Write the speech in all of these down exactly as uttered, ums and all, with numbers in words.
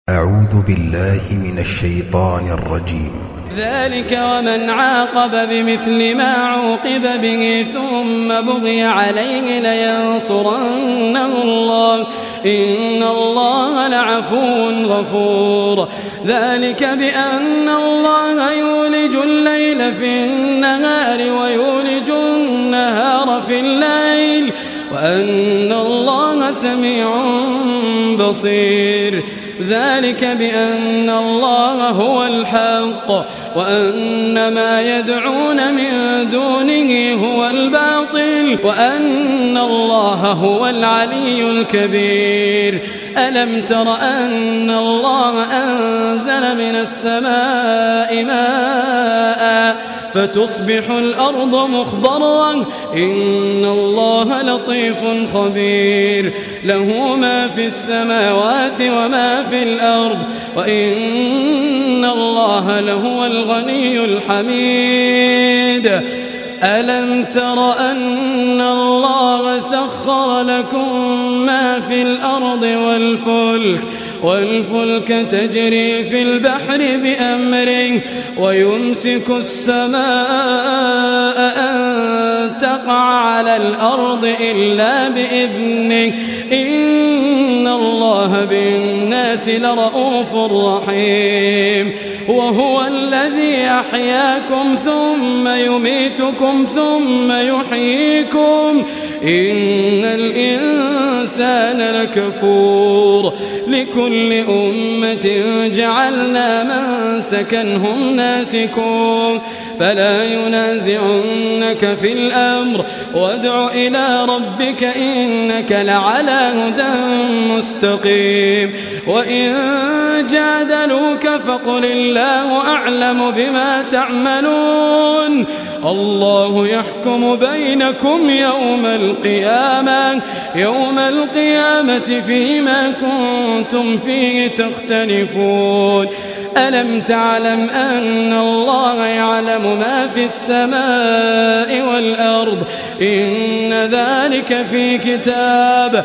أعوذ بالله من الشيطان الرجيم. ذلك ومن عاقب بمثل ما عوقب به ثم بغي عليه لينصرنه الله إن الله لعفو غفور. ذلك بأن الله يولج الليل في النهار ويولج النهار في الليل وأن الله سميع بصير. ذلك بأن الله هو الحق وأن ما يدعون من دونه هو الباطل وأن الله هو العلي الكبير. ألم تر أن الله أنزل من السماء ماء فتصبح الأرض مخضرا إن الله لطيف خبير. له ما في السماوات وما في الأرض وإن الله لهو الغني الحميد. ألم تر أن الله سخر لكم ما في الأرض والفلك والفلك تجري في البحر بأمره ويمسك السماء أن تقع على الأرض إلا بإذنه إن الله بالناس لرؤوف رحيم. وهو الذي أحياكم ثم يميتكم ثم يحييكم إن الإنسان لكفور. لكل أمة جعلنا منسكا هم ناسكوه فلا ينازعنك في الأمر وادع إلى ربك إنك لعلى هدى مستقيم. وإن جادلوك فقل الله أعلم بما تعملون الله يحكم بينكم يوم القيامة يوم القيامة فيما كنتم فيه تختلفون. ألم تعلم أن الله يعلم ما في السماء والأرض إن ذلك في كتاب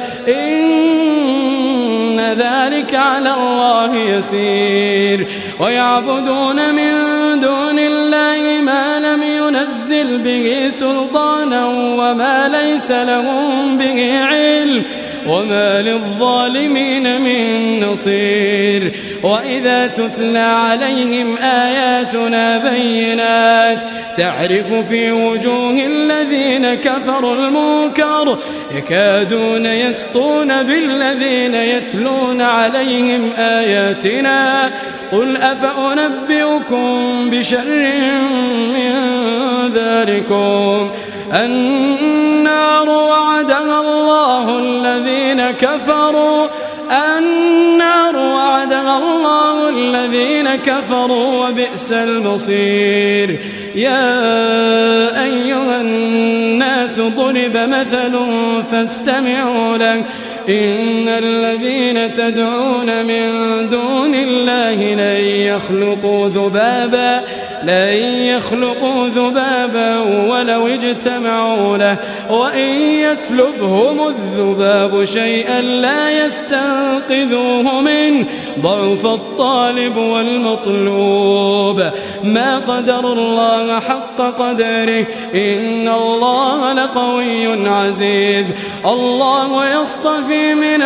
إن ذلك على الله يسير. ويعبدون من دون الله ما لم ينزل به سلطانا وما ليس لهم به علم وما للظالمين من نصير. وإذا تتلى عليهم آياتنا بينات تعرف في وجوه الذين كفروا المنكر يكادون يسطون بالذين يتلون عليهم آياتنا قل أفأنبئكم بشر من ذلكم النار وعدها الله الذين كفروا النار وعدها الله الذين كفروا وبئس المصير. يا أيها الناس ضرب مثل فاستمعوا له إن الذين تدعون من دون الله لن يخلقوا ذبابا لن يخلقوا ذبابا ولو اجتمعوا له وإن يسلبهم الذباب شيئا لا يستنقذوه منه ضعف الطالب والمطلوب. ما قدر الله حق قدره إن الله لقوي عزيز. الله يصطفي من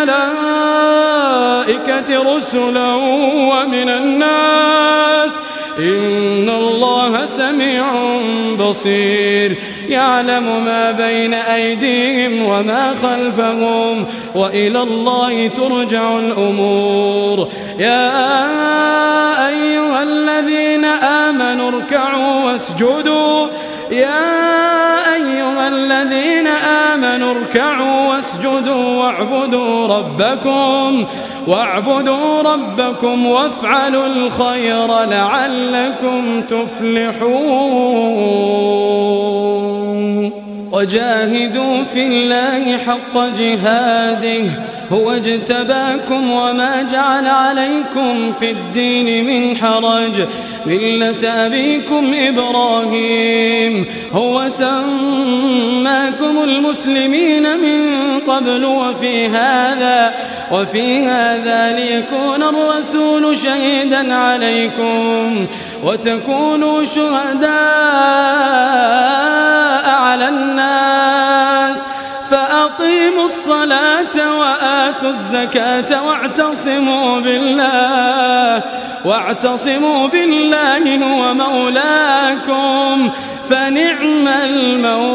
الملائكة رسلا ومن الناس إن الله سميع بصير. يعلم ما بين أيديهم وما خلفهم وإلى الله ترجع الأمور. يا أيها الذين آمنوا اركعوا واسجدوا يا أيها الذين آمنوا اركعوا واسجدوا واعبدوا ربكم واعبدوا ربكم وافعلوا الخير لعلكم تفلحون. وجاهدوا في الله حق جهاده هو اجتباكم وما جعل عليكم في الدين من حرج ملة أبيكم إبراهيم هو سماكم المسلمين من قبل وفي هذا وفي هذا ليكون الرسول شهيدا عليكم وتكونوا شهداء على الناس فأقيموا الصلاة وآتوا الزكاة واعتصموا بالله واعتصموا بالله هو مولاكم فنعم المولى